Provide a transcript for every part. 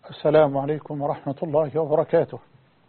السلام عليكم ورحمة الله وبركاته.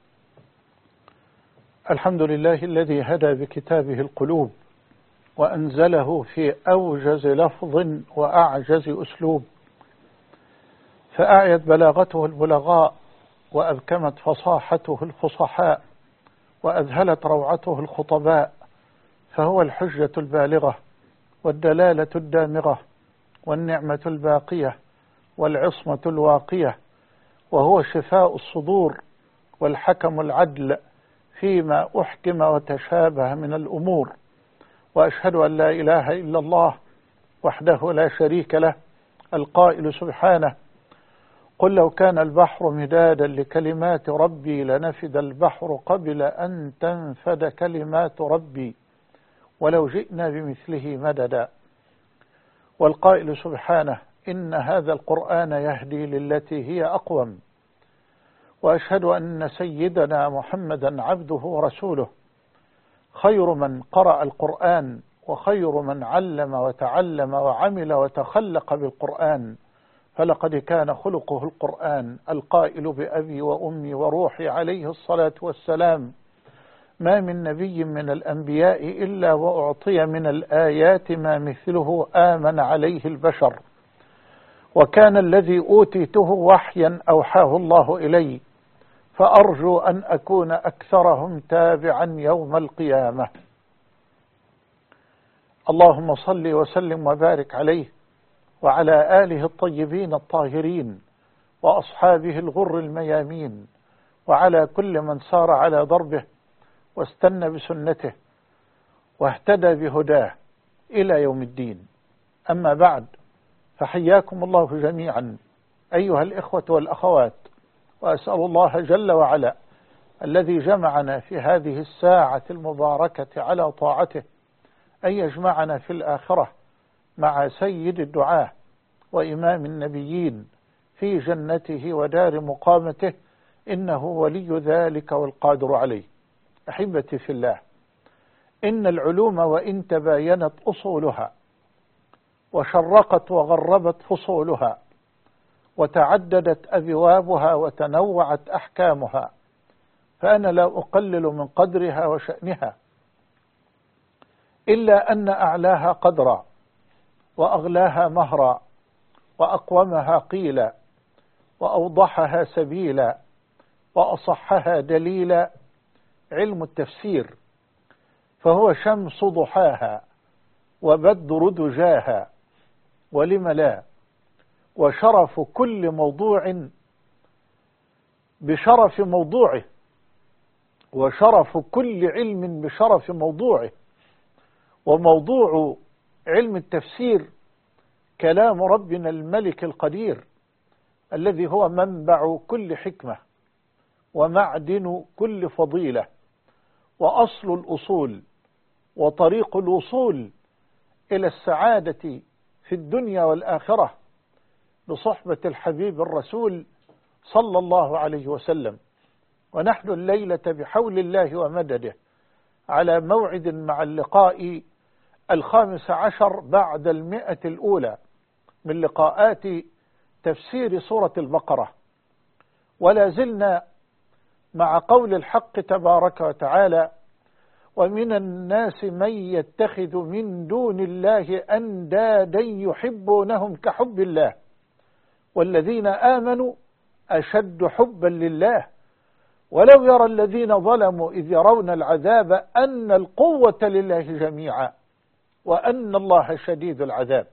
الحمد لله الذي هدى بكتابه القلوب وأنزله في أوجز لفظ وأعجز أسلوب، فأعيت بلاغته البلغاء وأبكمت فصاحته الفصحاء وأذهلت روعته الخطباء، فهو الحجة البالغة والدلالة الدامغة والنعمة الباقية والعصمة الواقية، وهو شفاء الصدور والحكم العدل فيما أحكم وتشابه من الأمور. وأشهد أن لا إله إلا الله وحده لا شريك له، القائل سبحانه: قل لو كان البحر مدادا لكلمات ربي لنفد البحر قبل أن تنفد كلمات ربي ولو جئنا بمثله مددا. والقائل سبحانه: إن هذا القرآن يهدي للتي هي أقوم. وأشهد أن سيدنا محمدا عبده ورسوله، خير من قرأ القرآن وخير من علم وتعلم وعمل وتخلق بالقرآن، فلقد كان خلقه القرآن، القائل بأبي وأمي وروحي عليه الصلاة والسلام: ما من نبي من الأنبياء إلا وأعطي من الآيات ما مثله آمن عليه البشر، وكان الذي أوتيته وحيا أوحاه الله إلي، فأرجو أن أكون أكثرهم تابعا يوم القيامة. اللهم صل وسلم وبارك عليه وعلى آله الطيبين الطاهرين وأصحابه الغر الميامين، وعلى كل من سار على ضربه واستنى بسنته واهتدى بهداه إلى يوم الدين. أما بعد، فحياكم الله جميعا أيها الإخوة والأخوات، وأسأل الله جل وعلا الذي جمعنا في هذه الساعة المباركة على طاعته أن يجمعنا في الآخرة مع سيد الدعاة وإمام النبيين في جنته ودار مقامته، إنه ولي ذلك والقادر عليه. أحبتي في الله، إن العلوم وإن تباينت أصولها وشرقت وغربت فصولها وتعددت أبوابها وتنوعت أحكامها، فأنا لا أقلل من قدرها وشأنها، إلا أن أعلاها قدرا وأغلاها مهرا وأقومها قيلا وأوضحها سبيلا وأصحها دليلا علم التفسير، فهو شمس ضحاها وبدر دجاها، ولم لا، وشرف كل موضوع بشرف موضوعه، وشرف كل علم بشرف موضوعه. وموضوع علم التفسير كلام ربنا الملك القدير، الذي هو منبع كل حكمة ومعدن كل فضيلة وأصل الأصول وطريق الوصول إلى السعادة في الدنيا والآخرة بصحبة الحبيب الرسول صلى الله عليه وسلم. ونحن الليلة بحول الله ومدده على موعد مع اللقاء 15 بعد 100 الأولى من لقاءات تفسير سورة البقرة، ولا زلنا مع قول الحق تبارك وتعالى: ومن الناس من يتخذ من دون الله أندادا يحبونهم كحب الله والذين آمنوا أشد حبا لله ولو يرى الذين ظلموا إذ يرون العذاب أن القوة لله جميعا وأن الله شديد العذاب.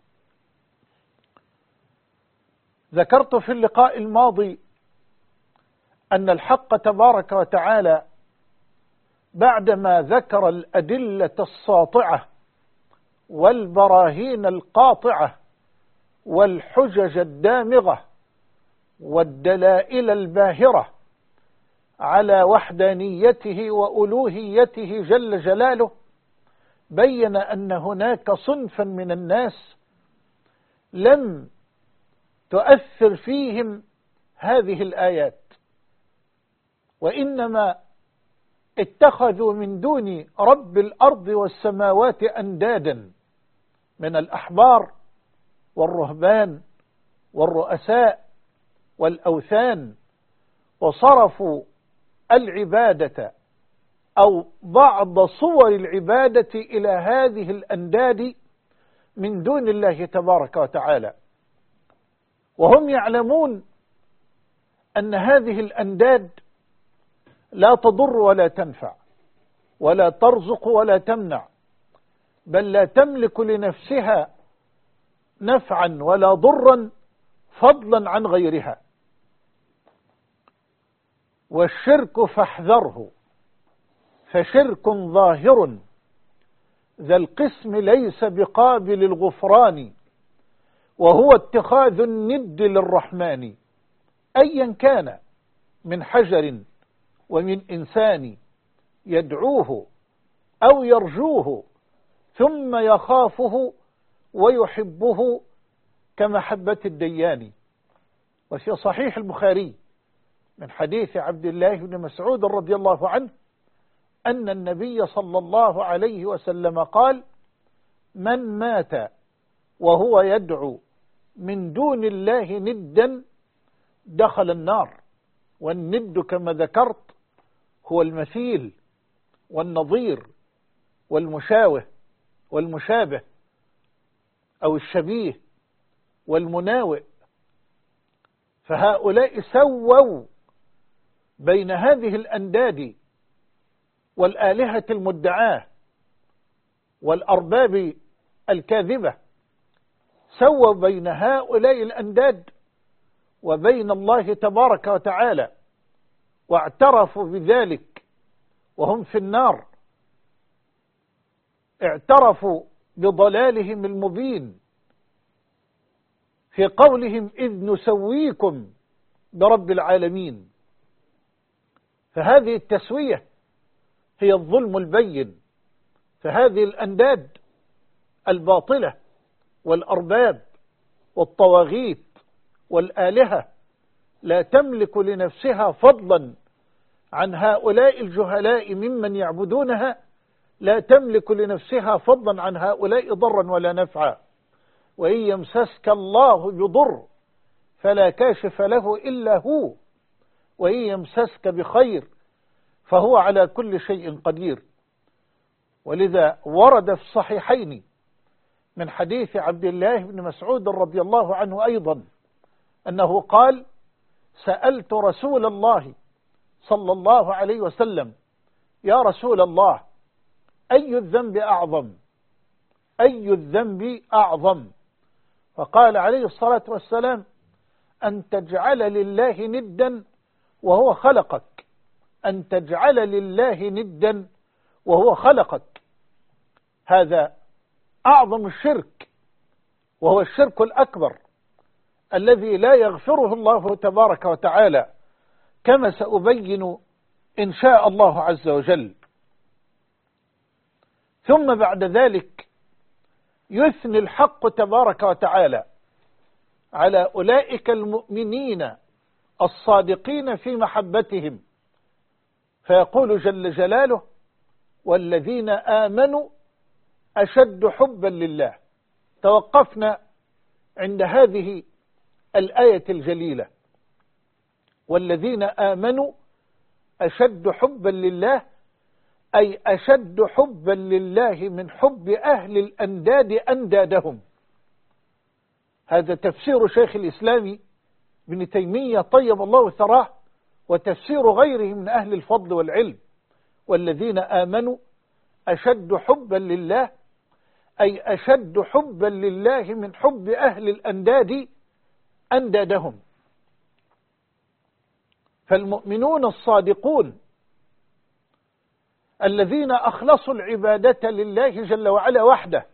ذكرت في اللقاء الماضي أن الحق تبارك وتعالى بعدما ذكر الأدلة الساطعة والبراهين القاطعة والحجج الدامغة والدلائل الباهرة على وحدانيته وألوهيته جل جلاله، بين أن هناك صنفا من الناس لم تؤثر فيهم هذه الآيات، وإنما اتخذوا من دون رب الأرض والسماوات أندادا من الأحبار والرهبان والرؤساء والأوثان، وصرفوا العبادة أو بعض صور العبادة إلى هذه الأنداد من دون الله تبارك وتعالى، وهم يعلمون أن هذه الأنداد لا تضر ولا تنفع ولا ترزق ولا تمنع، بل لا تملك لنفسها نفعا ولا ضرا فضلا عن غيرها. والشرك فاحذره، فشرك ظاهر ذا القسم ليس بقابل الغفران، وهو اتخاذ الند للرحمن، أيا كان من حجر ومن إنسان يدعوه أو يرجوه ثم يخافه ويحبه كمحبة الديان. وفي صحيح البخاري من حديث عبد الله بن مسعود رضي الله عنه أن النبي صلى الله عليه وسلم قال: من مات وهو يدعو من دون الله ندا دخل النار. والند كما ذكرت هو المثيل والنظير والمشابه أو الشبيه والمناوئ. فهؤلاء سووا بين هذه الأنداد والآلهة المدعاة والأرباب الكاذبة، سووا بين هؤلاء الأنداد وبين الله تبارك وتعالى، واعترفوا بذلك وهم في النار، اعترفوا بضلالهم المبين في قولهم: إذ نسويكم برب العالمين. فهذه التسوية هي الظلم البين. فهذه الأنداد الباطلة والأرباب والطواغيت والآلهة لا تملك لنفسها فضلا عن هؤلاء الجهلاء ممن يعبدونها، لا تملك لنفسها فضلا عن هؤلاء ضرا ولا نفعا. وإن يمسسك الله بضر فلا كاشف له إلا هو، وإن يمسسك بخير فهو على كل شيء قدير. ولذا ورد في الصحيحين من حديث عبد الله بن مسعود رضي الله عنه أيضا أنه قال: سألت رسول الله صلى الله عليه وسلم: يا رسول الله، أي الذنب أعظم؟ أي الذنب أعظم؟ فقال عليه الصلاة والسلام: أن تجعل لله ندا وهو خلقك، أن تجعل لله ندا وهو خلقك. هذا أعظم الشرك، وهو الشرك الأكبر الذي لا يغفره الله تبارك وتعالى، كما سأبين إن شاء الله عز وجل. ثم بعد ذلك يثني الحق تبارك وتعالى على أولئك المؤمنين الصادقين في محبتهم، فيقول جل جلاله: والذين آمنوا أشد حبا لله. توقفنا عند هذه الآية الجليلة: والذين آمنوا أشد حبا لله، أي أشد حبا لله من حب أهل الأنداد أندادهم. هذا تفسير شيخ الإسلام ابن تيمية طيب الله ثراه، وتفسير غيره من أهل الفضل والعلم. والذين آمنوا أشد حبا لله، أي أشد حبا لله من حب أهل الأنداد أندادهم. فالمؤمنون الصادقون الذين أخلصوا العبادة لله جل وعلا وحده،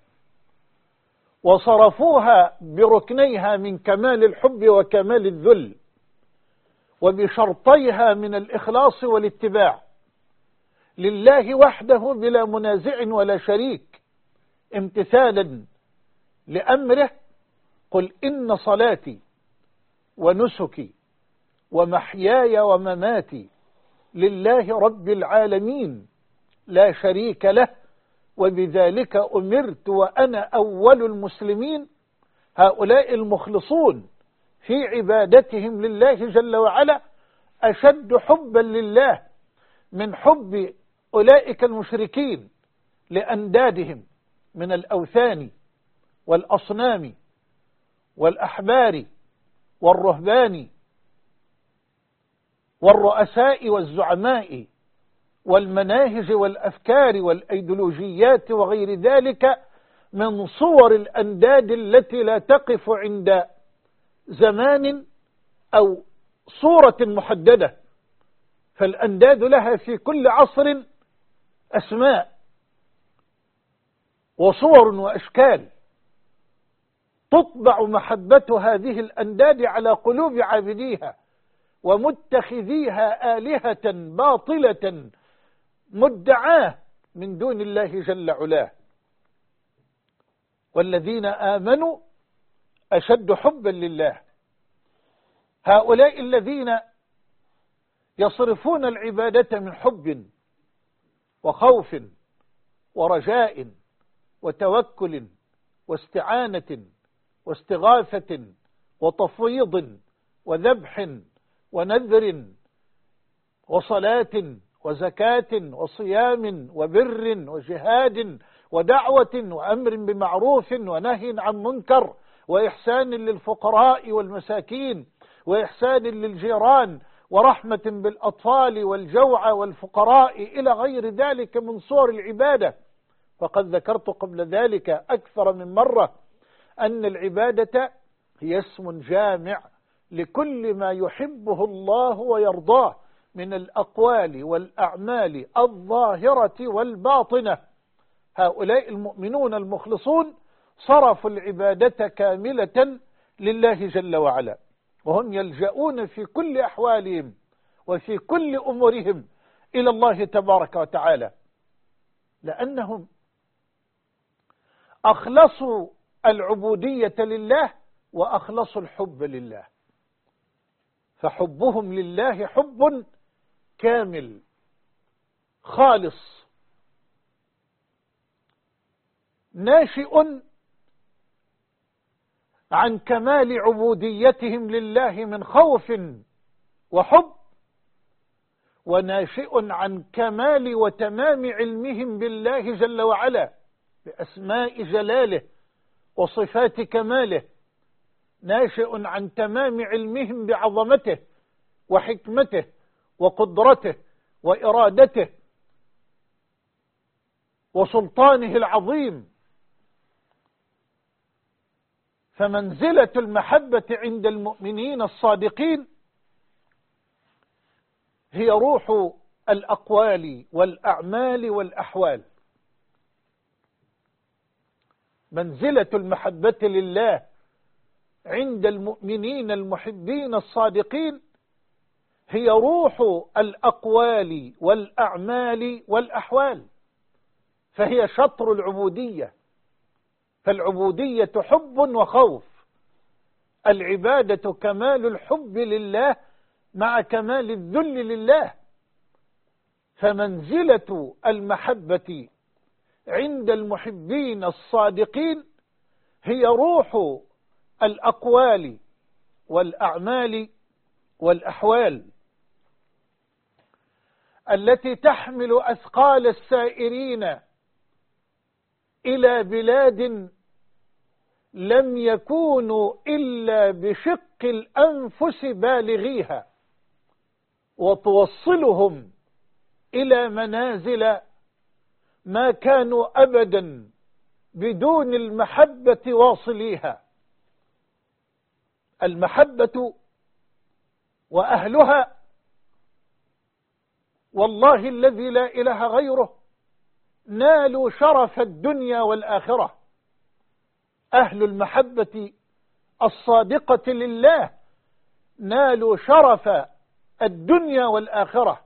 وصرفوها بركنيها من كمال الحب وكمال الذل، وبشرطيها من الإخلاص والاتباع لله وحده بلا منازع ولا شريك، امتثالا لأمره: قل إن صلاتي ونسكي ومحياي ومماتي لله رب العالمين لا شريك له وبذلك أمرت وأنا أول المسلمين. هؤلاء المخلصون في عبادتهم لله جل وعلا أشد حبا لله من حب أولئك المشركين لأندادهم من الأوثان والأصنام والأحبار والرهبان والرؤساء والزعماء والمناهج والأفكار والأيديولوجيات وغير ذلك من صور الأنداد التي لا تقف عند زمان أو صورة محددة، فالأنداد لها في كل عصر أسماء وصور وأشكال تطبع محبة هذه الأنداد على قلوب عابديها ومتخذيها آلهة باطلة مدعاة من دون الله جل علاه. والذين آمنوا أشد حبا لله. هؤلاء الذين يصرفون العبادة من حب وخوف ورجاء وتوكل واستعانة واستغاثة وتفويض وذبح ونذر وصلاة وزكاة وصيام وبر وجهاد ودعوة وأمر بمعروف ونهي عن منكر وإحسان للفقراء والمساكين وإحسان للجيران ورحمة بالأطفال والجوع والفقراء إلى غير ذلك من صور العبادة. فقد ذكرت قبل ذلك أكثر من مرة أن العبادة هي اسم جامع لكل ما يحبه الله ويرضاه من الأقوال والأعمال الظاهرة والباطنة. هؤلاء المؤمنون المخلصون صرفوا العبادة كاملة لله جل وعلا، وهم يلجؤون في كل أحوالهم وفي كل أمورهم إلى الله تبارك وتعالى، لأنهم أخلصوا العبودية لله وأخلصوا الحب لله، فحبهم لله حب كامل خالص ناشئ عن كمال عبوديتهم لله من خوف وحب، وناشئ عن كمال وتمام علمهم بالله جل وعلا بأسماء جلاله وصفات كماله، ناشئ عن تمام علمهم بعظمته وحكمته وقدرته وإرادته وسلطانه العظيم. فمنزلة المحبة عند المؤمنين الصادقين هي روح الأقوال والأعمال والأحوال. منزلة المحبة لله عند المؤمنين المحبين الصادقين هي روح الأقوال والأعمال والأحوال، فهي شطر العبودية. فالعبودية حب وخوف، العبادة كمال الحب لله مع كمال الذل لله. فمنزلة المحبة عند المحبين الصادقين هي روح الأقوال والأعمال والأحوال التي تحمل أثقال السائرين إلى بلاد لم يكونوا إلا بشق الأنفس بالغيها، وتوصلهم إلى منازل ما كانوا أبدا بدون المحبة واصليها. المحبة وأهلها والله الذي لا إله غيره نالوا شرف الدنيا والآخرة. أهل المحبة الصادقة لله نالوا شرف الدنيا والآخرة،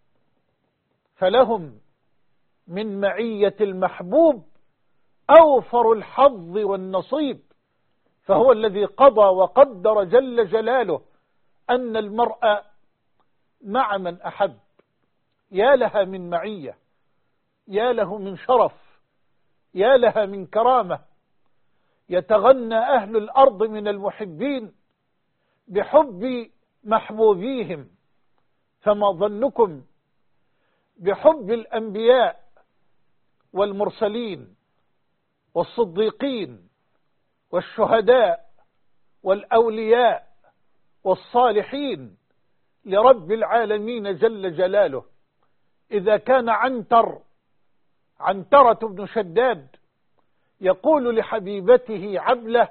فلهم من معية المحبوب أوفر الحظ والنصيب. فهو الذي قضى وقدر جل جلاله أن المرء مع من أحب. يا لها من معية، يا له من شرف، يا لها من كرامة. يتغنى أهل الأرض من المحبين بحب محبوبيهم، فما ظنكم بحب الأنبياء والمرسلين والصديقين والشهداء والأولياء والصالحين لرب العالمين جل جلاله؟ إذا كان عنترة بن شداد يقول لحبيبته عبلة: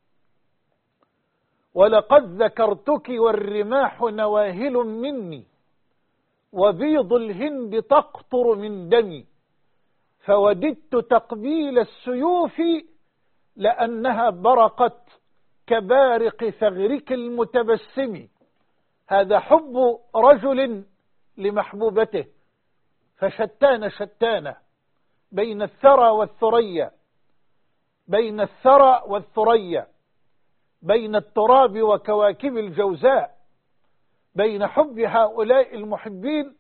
ولقد ذكرتك والرماح نواهل مني، وبيض الهند تقطر من دمي، فوددت تقبيل السيوف لأنها برقت كبارق ثغرك المتبسم. هذا حب رجل لمحبوبته، فشتان بين الثرى والثريا، بين الثرى والثريا، بين التراب وكواكب الجوزاء، بين حب هؤلاء المحبين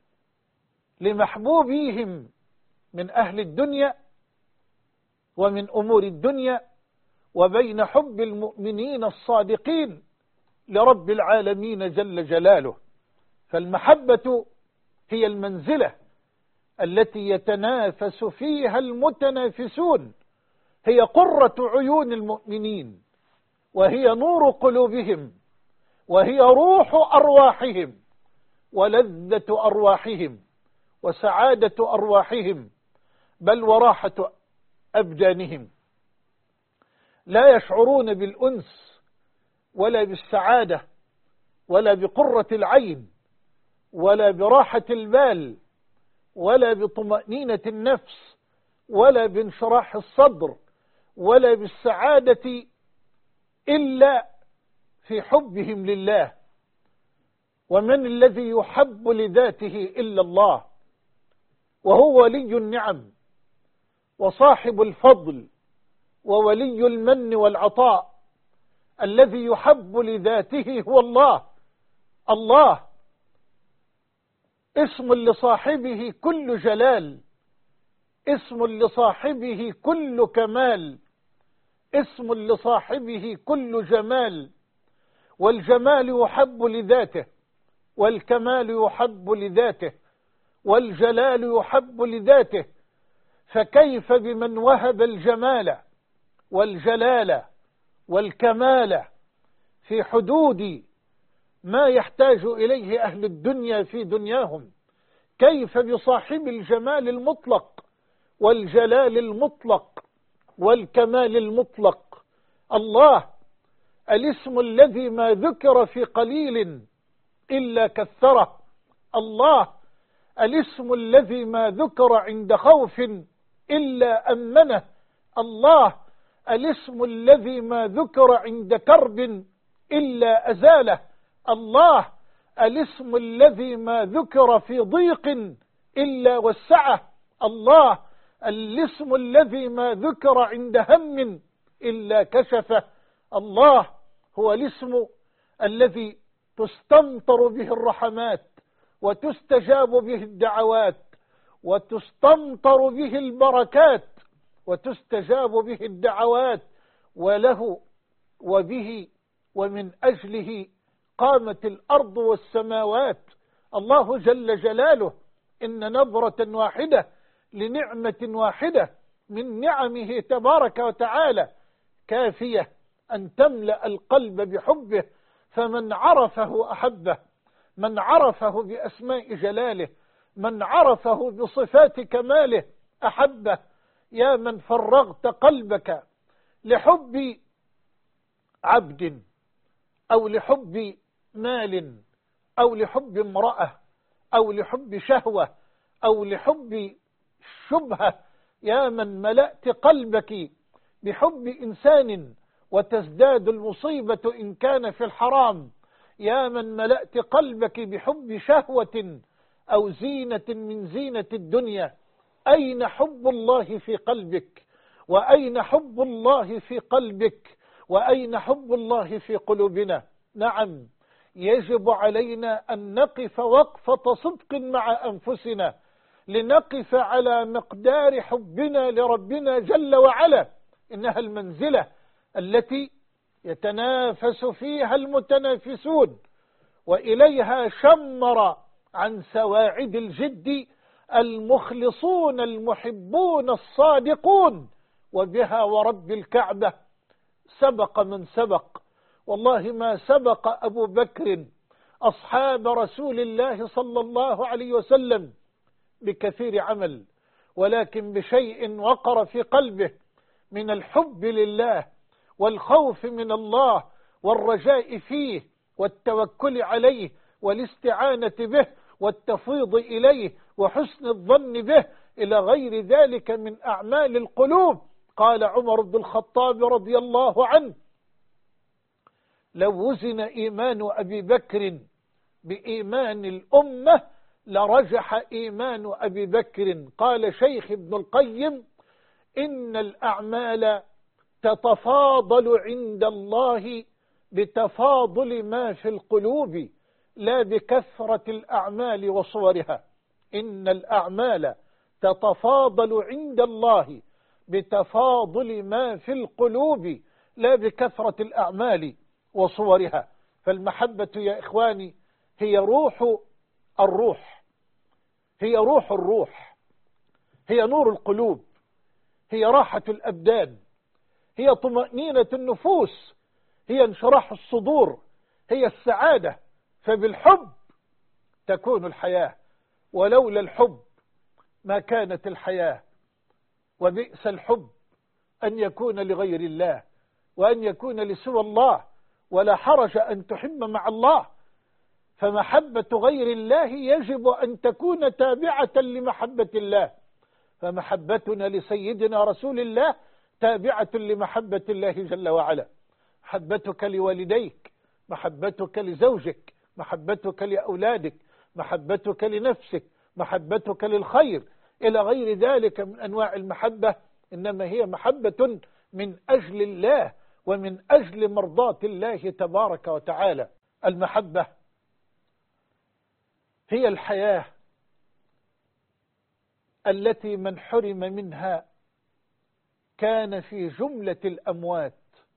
لمحبوبيهم من أهل الدنيا ومن أمور الدنيا، وبين حب المؤمنين الصادقين لرب العالمين جل جلاله. فالمحبة هي المنزلة التي يتنافس فيها المتنافسون، هي قرة عيون المؤمنين، وهي نور قلوبهم، وهي روح أرواحهم، ولذة أرواحهم، وسعادة أرواحهم، بل وراحة أبدانهم. لا يشعرون بالأنس ولا بالسعادة ولا بقرة العين ولا براحة البال ولا بطمأنينة النفس ولا بانشراح الصدر ولا بالسعادة إلا في حبهم لله. ومن الذي يحب لذاته إلا الله، وهو ولي النعم وصاحب الفضل وولي المن والعطاء. الذي يحب لذاته هو الله. الله اسم لصاحبه كل جلال، اسم لصاحبه كل كمال، اسم لصاحبه كل جمال. والجمال يحب لذاته، والكمال يحب لذاته، والجلال يحب لذاته. فكيف بمن وهب الجمال والجلال والكمال في حدود ما يحتاج إليه أهل الدنيا في دنياهم؟ كيف بصاحب الجمال المطلق والجلال المطلق والكمال المطلق؟ الله الاسم الذي ما ذكر في قليل إلا كثره. الله الاسم الذي ما ذكر عند خوف إلا أمنه. الله الاسم الذي ما ذكر عند كرب إلا أزاله. الله الاسم الذي ما ذكر في ضيق إلا وسعه. الله الاسم الذي ما ذكر عند هم إلا كشفه. الله هو الاسم الذي تستمطر به الرحمات وتستجاب به الدعوات وتستمطر به البركات وتستجاب به الدعوات، وله وبه ومن أجله قامت الأرض والسماوات. الله جل جلاله إن نظرة واحدة لنعمة واحدة من نعمه تبارك وتعالى كافية أن تملأ القلب بحبه. فمن عرفه أحبه، من عرفه بأسماء جلاله، من عرفه بصفات كماله أحبه. يا من فرغت قلبك لحب عبد أو لحب مال أو لحب امرأة أو لحب شهوة أو لحب شبهة، يا من ملأت قلبك بحب إنسان وتزداد المصيبة إن كان في الحرام، يا من ملأت قلبك بحب شهوة أو زينة من زينة الدنيا، أين حب الله في قلبك؟ وأين حب الله في قلبك؟ وأين حب الله في قلوبنا؟ نعم، يجب علينا أن نقف وقفة صدق مع أنفسنا، لنقف على مقدار حبنا لربنا جل وعلا. إنها المنزلة التي يتنافس فيها المتنافسون، وإليها شمر عن سواعد الجد المخلصون المحبون الصادقون، وبها ورب الكعبة سبق من سبق. والله ما سبق أبو بكر أصحاب رسول الله صلى الله عليه وسلم بكثير عمل، ولكن بشيء وقر في قلبه من الحب لله والخوف من الله والرجاء فيه والتوكل عليه والاستعانة به والتفويض إليه وحسن الظن به إلى غير ذلك من أعمال القلوب. قال عمر بن الخطاب رضي الله عنه: لو وزن إيمان أبي بكر بإيمان الأمة لرجح إيمان أبي بكر. قال شيخ ابن القيم: إن الأعمال تتفاضل عند الله بتفاضل ما في القلوب لا بكثرة الأعمال وصورها. إن الأعمال تتفاضل عند الله بتفاضل ما في القلوب لا بكثرة الأعمال وصورها. فالمحبة يا إخواني هي روح الروح، هي روح الروح، هي نور القلوب، هي راحة الأبدان، هي طمأنينة النفوس، هي انشراح الصدور، هي السعادة. فبالحب تكون الحياة، ولولا الحب ما كانت الحياة. وبئس الحب أن يكون لغير الله وأن يكون لسوى الله، ولا حرج أن تحب مع الله. فمحبة غير الله يجب أن تكون تابعة لمحبة الله، فمحبتنا لسيدنا رسول الله تابعة لمحبة الله جل وعلا. محبتك لوالديك، محبتك لزوجك، محبتك لأولادك، محبتك لنفسك، محبتك للخير، إلى غير ذلك من أنواع المحبة، إنما هي محبة من أجل الله ومن أجل مرضاة الله تبارك وتعالى. المحبة هي الحياة التي من حرم منها كان في جملة الأموات،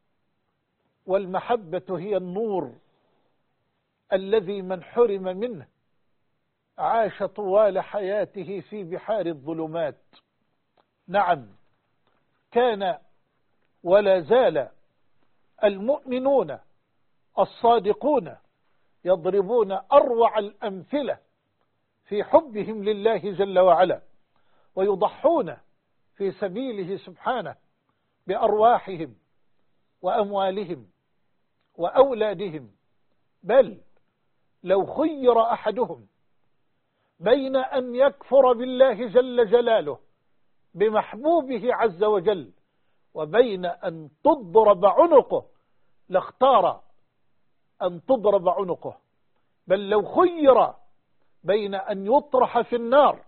والمحبة هي النور الذي من حرم منه عاش طوال حياته في بحار الظلمات. نعم، كان ولا زال المؤمنون الصادقون يضربون أروع الأمثلة في حبهم لله جل وعلا، ويضحون في سبيله سبحانه بأرواحهم وأموالهم وأولادهم. بل لو خير أحدهم بين أن يكفر بالله جل جلاله بمحبوبه عز وجل وبين أن تضرب عنقه لاختار أن تضرب عنقه. بل لو خير بين أن يطرح في النار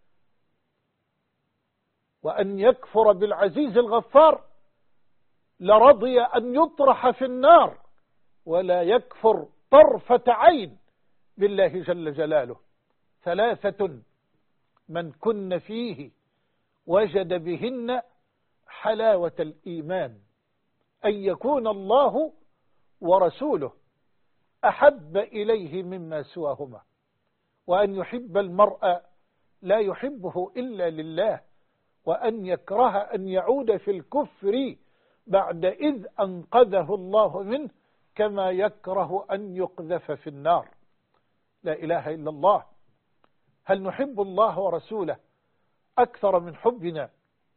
وأن يكفر بالعزيز الغفار لرضي أن يطرح في النار ولا يكفر طرفة عين بالله جل جلاله. ثلاثة من كن فيه وجد بهن حلاوة الإيمان: أن يكون الله ورسوله أحب إليه مما سواهما، وأن يحب المرء لا يحبه إلا لله، وأن يكره أن يعود في الكفر بعد إذ أنقذه الله منه، كما يكره أن يقذف في النار. لا إله إلا الله. هل نحب الله ورسوله أكثر من حبنا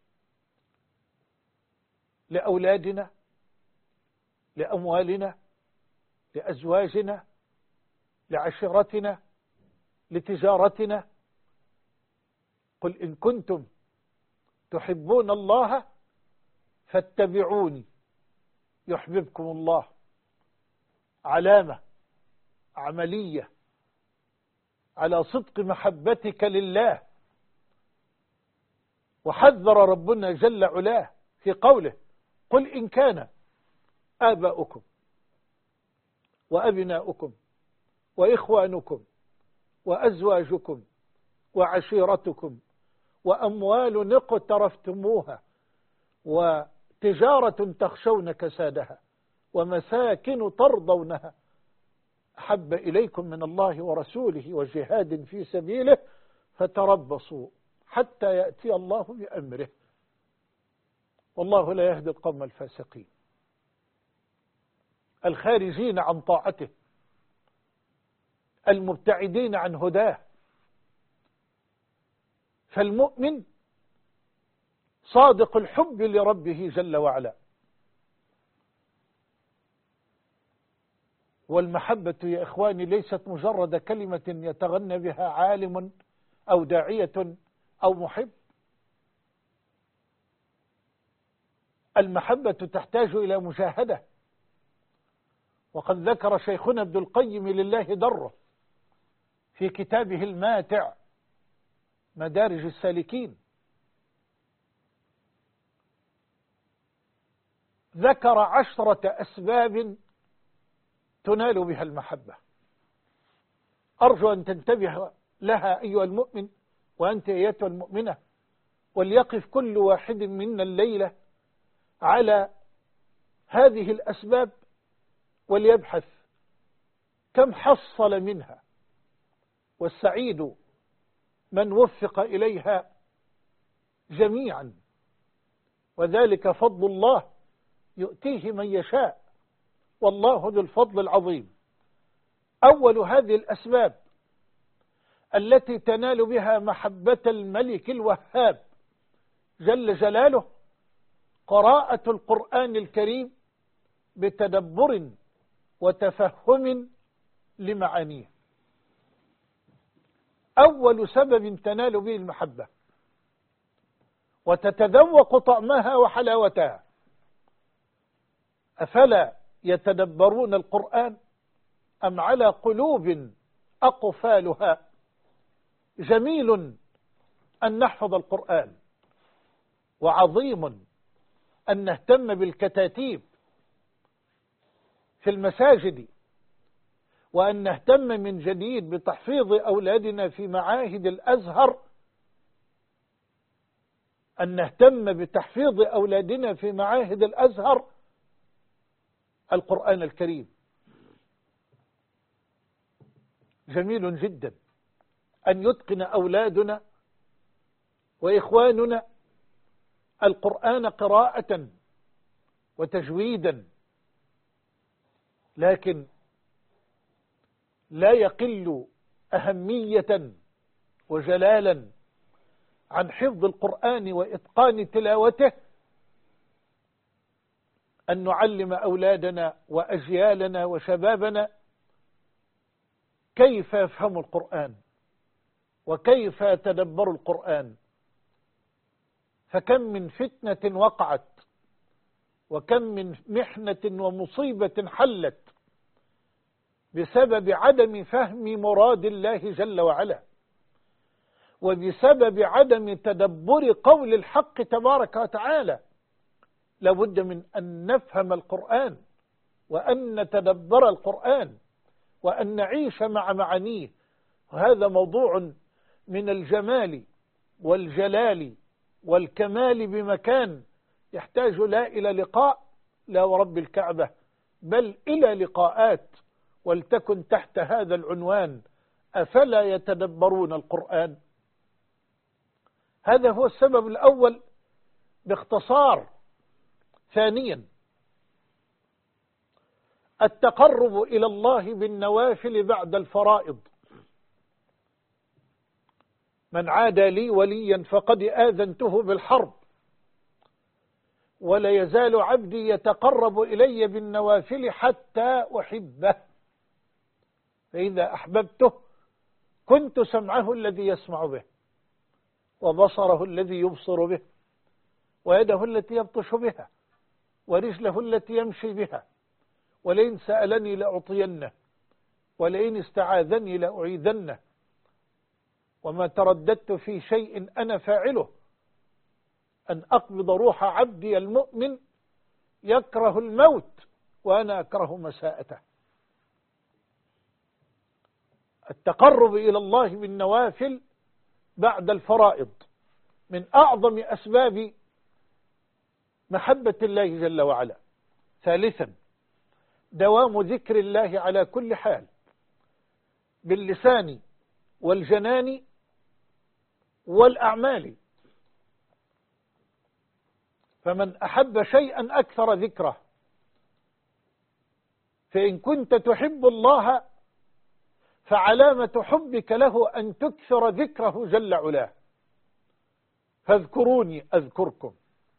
لأولادنا، لأموالنا، لأزواجنا، لعشيرتنا، لتجارتنا؟ قل إن كنتم تحبون الله فاتبعوني يحببكم الله. علامة عملية على صدق محبتك لله. وحذر ربنا جل علاه في قوله: قل إن كان آباؤكم وأبناؤكم وإخوانكم وأزواجكم وعشيرتكم وأموال اقترفتموها وتجارة تخشون كسادها ومساكن ترضونها أحب إليكم من الله ورسوله وجهاد في سبيله فتربصوا حتى يأتي الله بأمره والله لا يهدي القوم الفاسقين الخارجين عن طاعته المبتعدين عن هداه. فالمؤمن صادق الحب لربه جل وعلا. والمحبة يا إخواني ليست مجرد كلمة يتغنى بها عالم أو داعية أو محب. المحبة تحتاج إلى مجاهدة. وقد ذكر شيخنا ابن القيم لله دره في كتابه الماتع مدارج السالكين، ذكر 10 أسباب تنال بها المحبة. أرجو أن تنتبه لها أيها المؤمن وأنت أيتها المؤمنة، وليقف كل واحد منا الليلة على هذه الأسباب وليبحث كم حصل منها، والسعيد من وفق إليها جميعا، وذلك فضل الله يؤتيه من يشاء والله ذو الفضل العظيم. أول هذه الأسباب التي تنال بها محبة الملك الوهاب جل جلاله قراءة القرآن الكريم بتدبر وتفهم لمعانيه. أول سبب تنال به المحبة وتتذوق طعمها وحلاوتها. أفلا يتدبرون القرآن أم على قلوب أقفالها؟ جميل أن نحفظ القرآن، وعظيم أن نهتم بالكتاتيب في المساجد، وأن نهتم من جديد بتحفيظ أولادنا في معاهد الأزهر، أن نهتم بتحفيظ أولادنا في معاهد الأزهر القرآن الكريم. جميل جدا أن يتقن أولادنا وإخواننا القرآن قراءة وتجويدا، لكن لا يقل أهمية وجلالا عن حفظ القرآن وإتقان تلاوته أن نعلم أولادنا وأجيالنا وشبابنا كيف يفهموا القرآن وكيف يتدبروا القرآن. فكم من فتنة وقعت، وكم من محنة ومصيبة حلت بسبب عدم فهم مراد الله جل وعلا، وبسبب عدم تدبر قول الحق تبارك وتعالى. لابد من أن نفهم القرآن وأن نتدبر القرآن وأن نعيش مع معانيه. وهذا موضوع من الجمال والجلال والكمال بمكان يحتاج لا إلى لقاء، لا ورب الكعبة، بل إلى لقاءات، ولتكن تحت هذا العنوان: أفلا يتدبرون القرآن؟ هذا هو السبب الأول باختصار. ثانيا، التقرب إلى الله بالنوافل بعد الفرائض. من عادى لي وليا فقد آذنته بالحرب، ولا يزال عبدي يتقرب إلي بالنوافل حتى أحبه، فإذا أحببته كنت سمعه الذي يسمع به، وبصره الذي يبصر به، ويده التي يبطش بها، ورجله التي يمشي بها، ولئن سألني لأعطينه، ولئن استعاذني لأعيذنه، وما ترددت في شيء أنا فاعله أن أقبض روح عبدي المؤمن يكره الموت وأنا أكره مساءته. التقرب إلى الله بالنوافل بعد الفرائض من أعظم أسباب محبة الله جل وعلا. ثالثا، دوام ذكر الله على كل حال باللسان والجنان والأعمال. فمن أحب شيئا أكثر ذكره، فإن كنت تحب الله فعلامة حبك له أن تكثر ذكره جل علاه. فاذكروني أذكركم،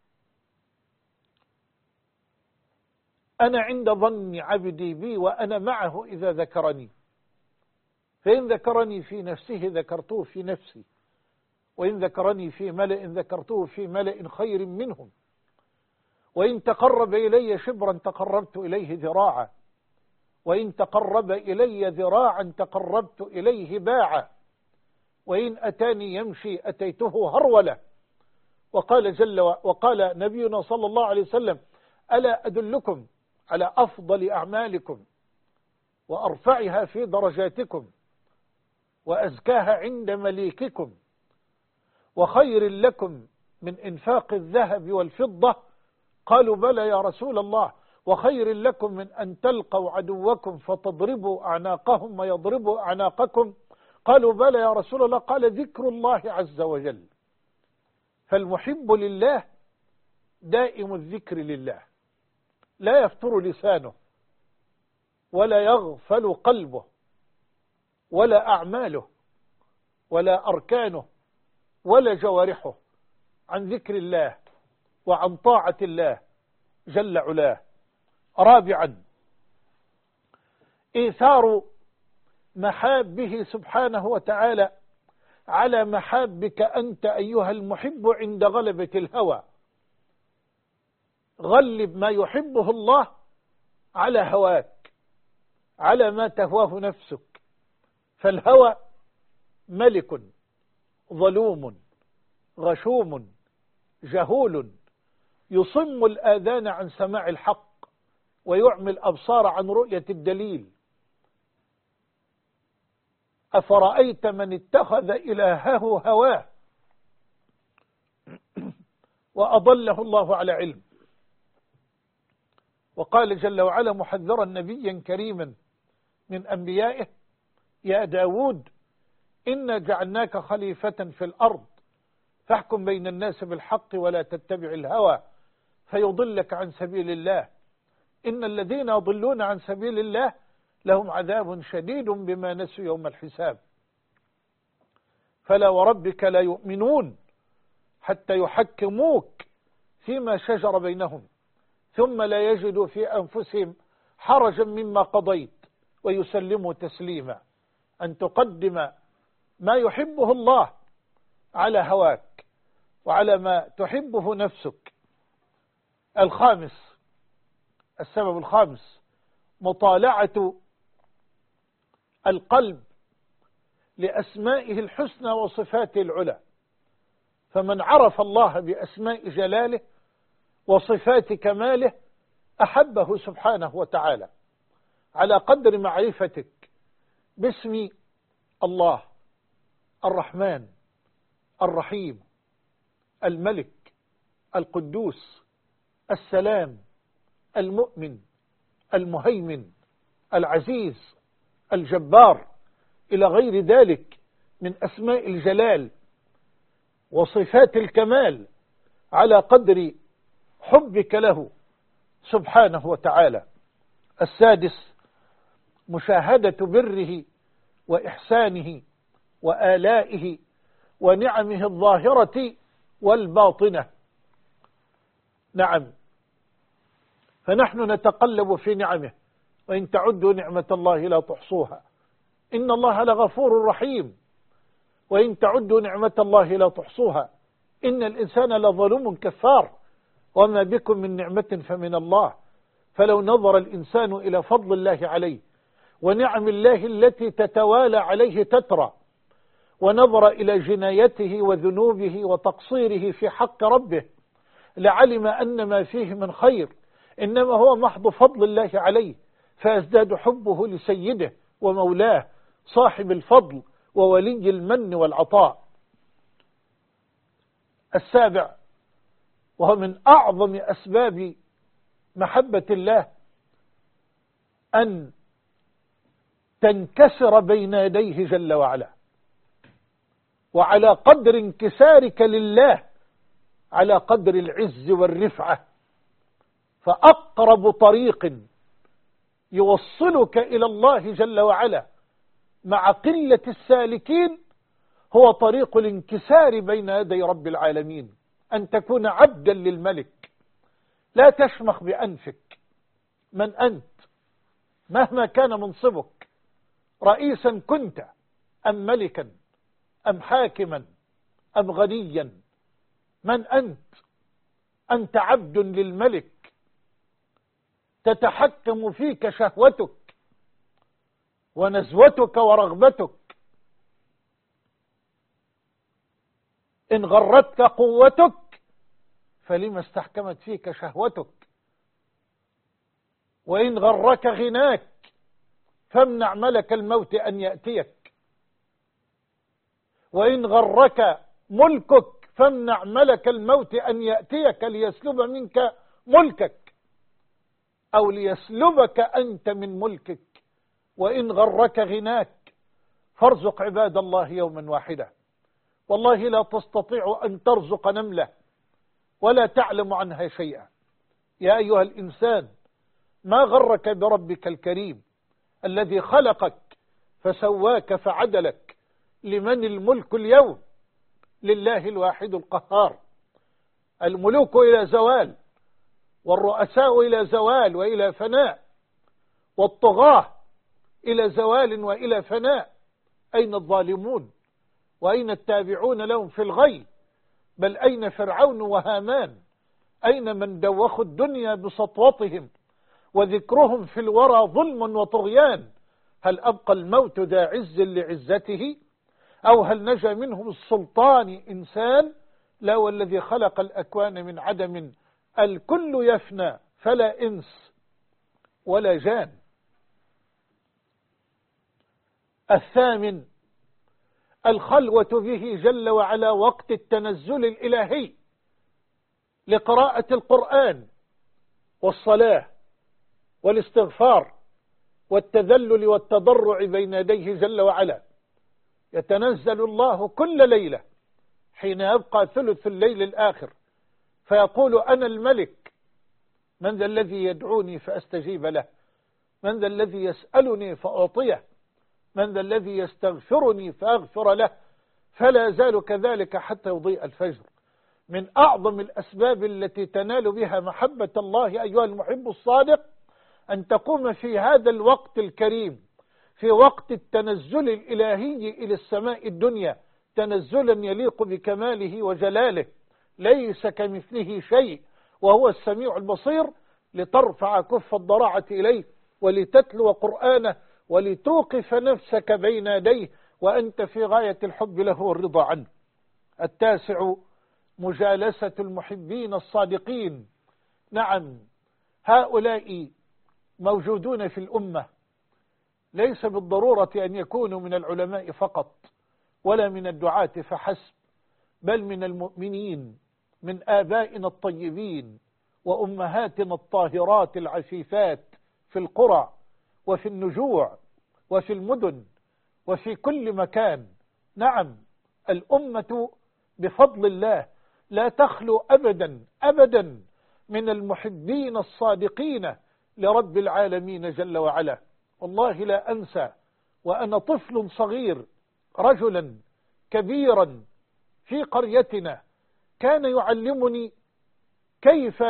أنا عند ظن عبدي بي وأنا معه إذا ذكرني. فإن ذكرني في نفسه ذكرته في نفسي، وإن ذكرني في ملأ ذكرته في ملأ خير منهم، وإن تقرب إلي شبرا تقربت إليه ذراعا، وإن تقرب إلي ذراعا تقربت إليه باعا، وإن أتاني يمشي أتيته هرولة. وقال نبينا صلى الله عليه وسلم: ألا أدلكم على أفضل أعمالكم وأرفعها في درجاتكم وأزكاها عند مليككم وخير لكم من إنفاق الذهب والفضة؟ قالوا: بلى يا رسول الله. وخير لكم من أن تلقوا عدوكم فتضربوا أعناقهم ويضربوا أعناقكم؟ قالوا: بلى يا رسول الله. قال: ذكر الله عز وجل. فالمحب لله دائم الذكر لله، لا يفتر لسانه ولا يغفل قلبه ولا أعماله ولا أركانه ولا جوارحه عن ذكر الله وعن طاعة الله جل علاه. رابعا، إيثار محابه سبحانه وتعالى على محابك أنت أيها المحب عند غلبة الهوى. غلب ما يحبه الله على هواك، على ما تهواه نفسك. فالهوى ملك ظلوم غشوم جهول يصم الآذان عن سماع الحق ويعمي الأبصار عن رؤية الدليل. أفرأيت من اتخذ إلهه هواه وأضله الله على علم. وقال جل وعلا محذرا نبيا كريما من أنبيائه: يا داود إنا جعلناك خليفة في الأرض فاحكم بين الناس بالحق ولا تتبع الهوى فيضلك عن سبيل الله إن الذين يضلون عن سبيل الله لهم عذاب شديد بما نسوا يوم الحساب. فلا وربك لا يؤمنون حتى يحكموك فيما شجر بينهم ثم لا يجدوا في أنفسهم حرجا مما قضيت ويسلموا تسليما. أن تقدم ما يحبه الله على هواك وعلى ما تحبه نفسك. السبب الخامس مطالعة القلب لأسمائه الحسنى وصفاته العلى. فمن عرف الله بأسماء جلاله وصفات كماله أحبه سبحانه وتعالى على قدر معرفتك باسم الله الرحمن الرحيم الملك القدوس السلام المؤمن المهيمن العزيز الجبار إلى غير ذلك من أسماء الجلال وصفات الكمال على قدر حبك له سبحانه وتعالى. السادس مشاهدة بره وإحسانه وآلائه ونعمه الظاهرة والباطنة. نعم، فنحن نتقلب في نعمه، وإن تعدوا نعمة الله لا تحصوها إن الله لغفور رحيم. وإن تعدوا نعمة الله لا تحصوها إن الإنسان لظلوم كفار. وما بكم من نعمة فمن الله. فلو نظر الإنسان إلى فضل الله عليه ونعم الله التي تتوالى عليه تترى، ونظر إلى جنايته وذنوبه وتقصيره في حق ربه، لعلم أن ما فيه من خير إنما هو محض فضل الله عليه، فيزداد حبه لسيده ومولاه صاحب الفضل وولي المن والعطاء. السابع وهو من أعظم أسباب محبة الله أن تنكسر بين يديه جل وعلا، وعلى قدر انكسارك لله على قدر العز والرفعة. فأقرب طريق يوصلك إلى الله جل وعلا مع قلة السالكين هو طريق الانكسار بين يدي رب العالمين، أن تكون عبدا للملك، لا تشمخ بأنفك. من أنت؟ مهما كان منصبك، رئيسا كنت أم ملكا أم حاكما أم غنيا، من أنت؟ أنت عبد للملك، تتحكم فيك شهوتك ونزوتك ورغبتك. إن غرتك قوتك فلما استحكمت فيك شهوتك، وإن غرك غناك فامنع ملك الموت أن يأتيك، وإن غرك ملكك فامنع ملك الموت أن يأتيك ليسلب منك ملكك أو ليسلبك أنت من ملكك. وإن غرك غناك فارزق عباد الله يوما واحدا. والله لا تستطيع أن ترزق نملة ولا تعلم عنها شيئا. يا أيها الإنسان، ما غرك بربك الكريم الذي خلقك فسواك فعدلك؟ لمن الملك اليوم؟ لله الواحد القهار. الملوك إلى زوال، والرؤساء إلى زوال وإلى فناء، والطغاة إلى زوال وإلى فناء. أين الظالمون؟ وأين التابعون لهم في الغي؟ بل أين فرعون وهامان؟ أين من دوخوا الدنيا بسطوتهم وذكرهم في الورى ظلم وطغيان؟ هل أبقى الموت ذا عز لعزته؟ أو هل نجا منه السلطان إنسان؟ لا، والذي خلق الأكوان من عدم، الكل يفنى فلا إنس ولا جان. الثامن، الخلوة به جل وعلا وقت التنزل الإلهي لقراءة القرآن والصلاة والاستغفار والتذلل والتضرع بين يديه جل وعلا. يتنزل الله كل ليلة حين يبقى ثلث الليل الآخر فيقول: أنا الملك، من ذا الذي يدعوني فأستجيب له؟ من ذا الذي يسألني فأعطيه؟ من ذا الذي يستغفرني فأغفر له؟ فلا يزال كذلك حتى يضيء الفجر. من أعظم الأسباب التي تنال بها محبة الله أيها المحب الصادق أن تقوم في هذا الوقت الكريم، في وقت التنزل الإلهي إلى السماء الدنيا، تنزلا يليق بكماله وجلاله، ليس كمثله شيء وهو السميع البصير، لترفع كف الضراعة إليه ولتتلو قرآنه ولتوقف نفسك بين يديه وأنت في غاية الحب له والرضا عنه. التاسع، مجالسة المحبين الصادقين. نعم، هؤلاء موجودون في الأمة، ليس بالضرورة أن يكونوا من العلماء فقط ولا من الدعاة فحسب، بل من المؤمنين، من آبائنا الطيبين وأمهاتنا الطاهرات العفيفات في القرى وفي النجوع وفي المدن وفي كل مكان. نعم، الأمة بفضل الله لا تخلو أبدا أبدا من المحبين الصادقين لرب العالمين جل وعلا. والله لا أنسى وأنا طفل صغير رجلا كبيرا في قريتنا كان يعلمني كيف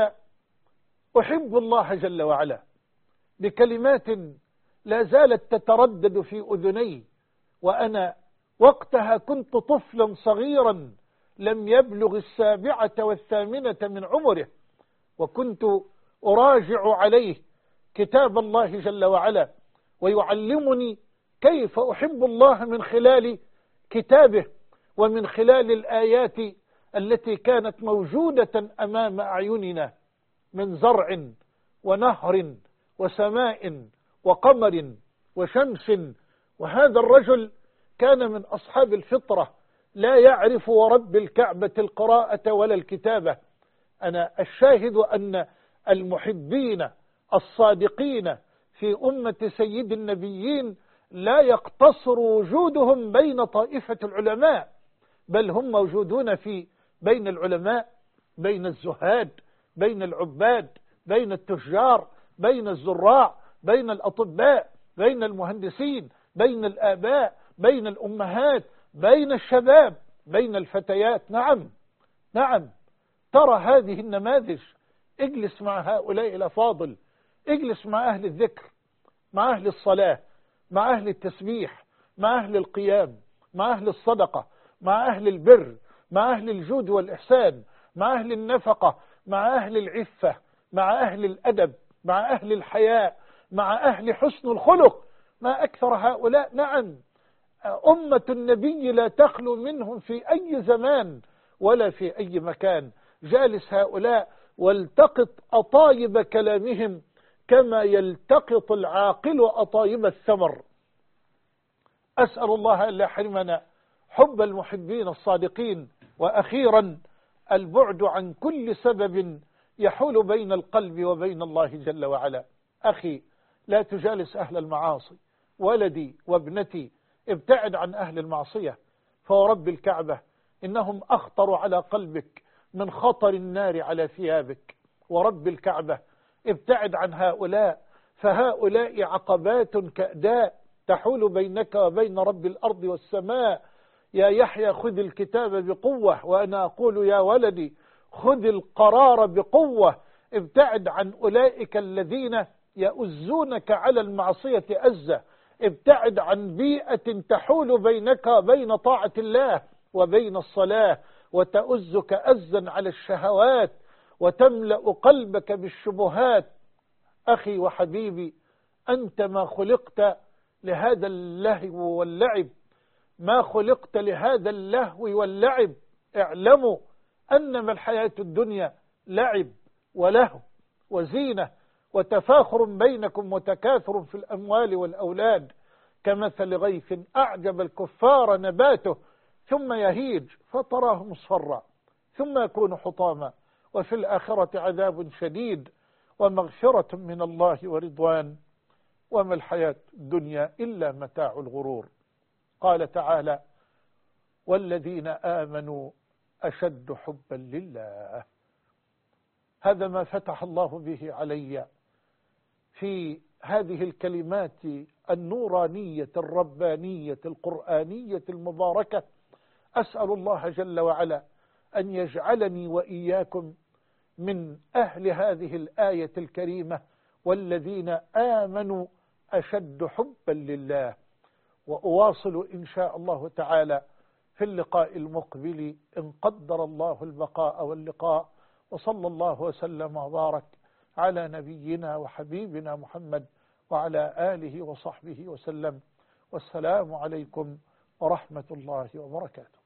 أحب الله جل وعلا بكلمات لا زالت تتردد في أذني، وأنا وقتها كنت طفلا صغيرا لم يبلغ 7 و8 من عمره، وكنت أراجع عليه كتاب الله جل وعلا ويعلمني كيف أحب الله من خلال كتابه ومن خلال الآيات التي كانت موجودة أمام أعيننا من زرع ونهر وسماء وقمر وشمس. وهذا الرجل كان من أصحاب الفطرة، لا يعرف ورب الكعبة القراءة ولا الكتابة. أنا الشاهد أن المحبين الصادقين في أمة سيد النبيين لا يقتصر وجودهم بين طائفة العلماء، بل هم موجودون بين العلماء، بين الزهاد، بين العباد، بين التجار، بين الزراع، بين الأطباء، بين المهندسين، بين الآباء، بين الأمهات، بين الشباب، بين الفتيات. نعم نعم، ترى هذه النماذج. اجلس مع هؤلاء الأفاضل، اجلس مع أهل الذكر، مع أهل الصلاة، مع أهل التسبيح، مع أهل القيام، مع أهل الصدقة، مع أهل البر، مع أهل الجود والإحسان، مع أهل النفقة، مع أهل العفة، مع أهل الأدب، مع أهل الحياء، مع أهل حسن الخلق. ما أكثر هؤلاء. نعم، أمة النبي لا تخلو منهم في أي زمان ولا في أي مكان. جالس هؤلاء والتقط أطايب كلامهم كما يلتقط العاقل أطايب الثمر. أسأل الله أن لا يحرمنا حب المحبين الصادقين. وأخيرا، البعد عن كل سبب يحول بين القلب وبين الله جل وعلا. أخي، لا تجالس أهل المعاصي. ولدي وابنتي، ابتعد عن أهل المعصية، فورب الكعبة إنهم أخطر على قلبك من خطر النار على ثيابك. ورب الكعبة ابتعد عن هؤلاء، فهؤلاء عقبات كأداء تحول بينك وبين رب الأرض والسماء. يا يحيى خذ الكتاب بقوة، وأنا أقول يا ولدي خذ القرار بقوة. ابتعد عن أولئك الذين يؤزونك على المعصية أزة. ابتعد عن بيئة تحول بينك وبين طاعة الله وبين الصلاة، وتؤزك أزا على الشهوات، وتملأ قلبك بالشبهات. أخي وحبيبي، أنت ما خلقت لهذا اللهو واللعب، ما خلقت لهذا اللهو واللعب. اعلموا أنما الحياة الدنيا لعب ولهو وزينة وتفاخر بينكم وتكاثر في الأموال والأولاد، كمثل غيث أعجب الكفار نباته ثم يهيج فتراه مصفرا ثم يكون حطاما، وفي الآخرة عذاب شديد ومغفرة من الله ورضوان، وما الحياة الدنيا إلا متاع الغرور. قال تعالى: والذين آمنوا أشد حبا لله. هذا ما فتح الله به علي في هذه الكلمات النورانية الربانية القرآنية المباركة. أسأل الله جل وعلا أن يجعلني وإياكم من أهل هذه الآية الكريمة: والذين آمنوا أشد حبا لله. وأواصل إن شاء الله تعالى في اللقاء المقبل إن قدر الله البقاء واللقاء. وصلى الله وسلم وبارك على نبينا وحبيبنا محمد وعلى آله وصحبه وسلم. والسلام عليكم ورحمة الله وبركاته.